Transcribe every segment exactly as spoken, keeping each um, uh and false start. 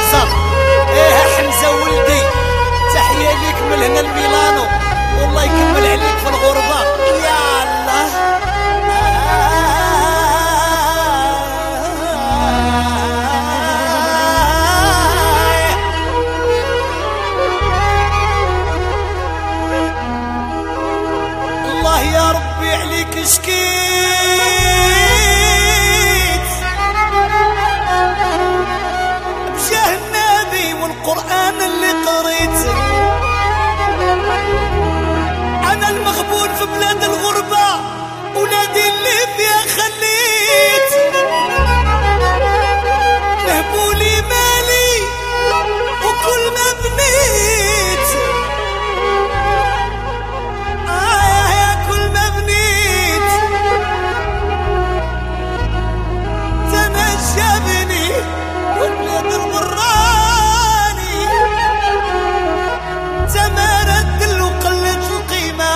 حمزة. ايه حمزة ولدي، تحية ليك من هنا لميلانو، والله يكمل عليك في الغربة يا الله. الله يا ربي عليك شكيت، بجاه النبي والقرآن اللي قريت. أنا المغبون في بلاد الغربة، ولادي اللي فيها خليت. نهبولي مالي وكل ما بنيت، آه يا كل ما بنيت تنجبني والبلاد الوراني تمارد وقلت القيمة.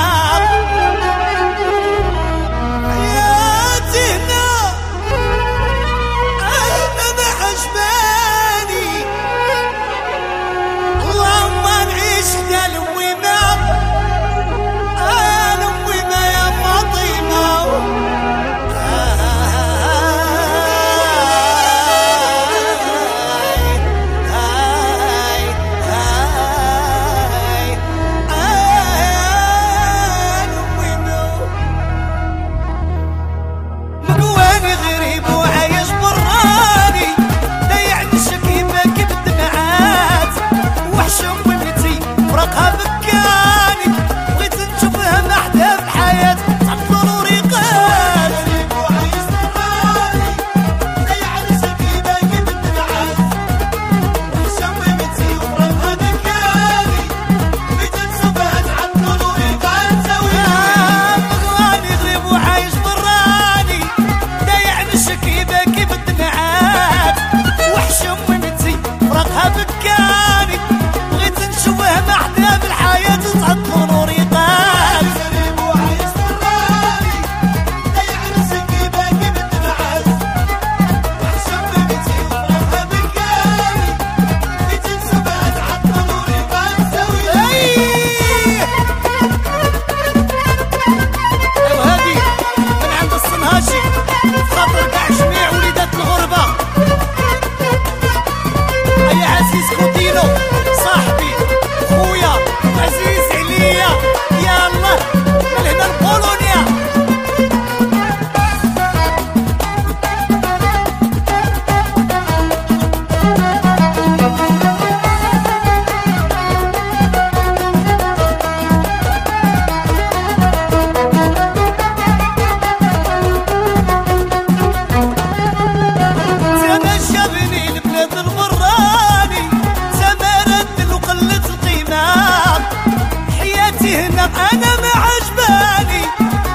حياتي هنا أنا ما عجباني، اللهم نعيش حدا الويمة، أنا الويمة يا فاطمة. مقواني غريب وعايش براني، ضيعني شكيبة كيف الدمعات، وحش امتي فرقها بكاني، بغيت نشوفها محدة في الحياة تعطل وريقات. غريب وعايش براني، ضيعني شكيبة كيف الدمعات، وحش امتي فرقها بكاني، بغيت نشوفها تعطل وريقات. مقواني غريب وعايش براني، ضيعني شكيبة كيف الدمعات، وحش امتي فرقها بكاني، بغيت نشوفها محدة في الحياة تعطل وريقات. غريب وعايش براني، ضيعني شكيبة كيف الدمعات، وحش امتي فرقها بكاني، بغيت نشوفها تعطل وريقات. وهذه من عند الصنهاجي خاطر كاع جميع وليدات الغربة. يا عزيز كوتينو صاحبي خويا عزيز عليا، يا الله من هنا لبولونيا. تنجبني البلاد الوراني تمارد وقلت القيمة. حياتي هنا أنا ما عجباني،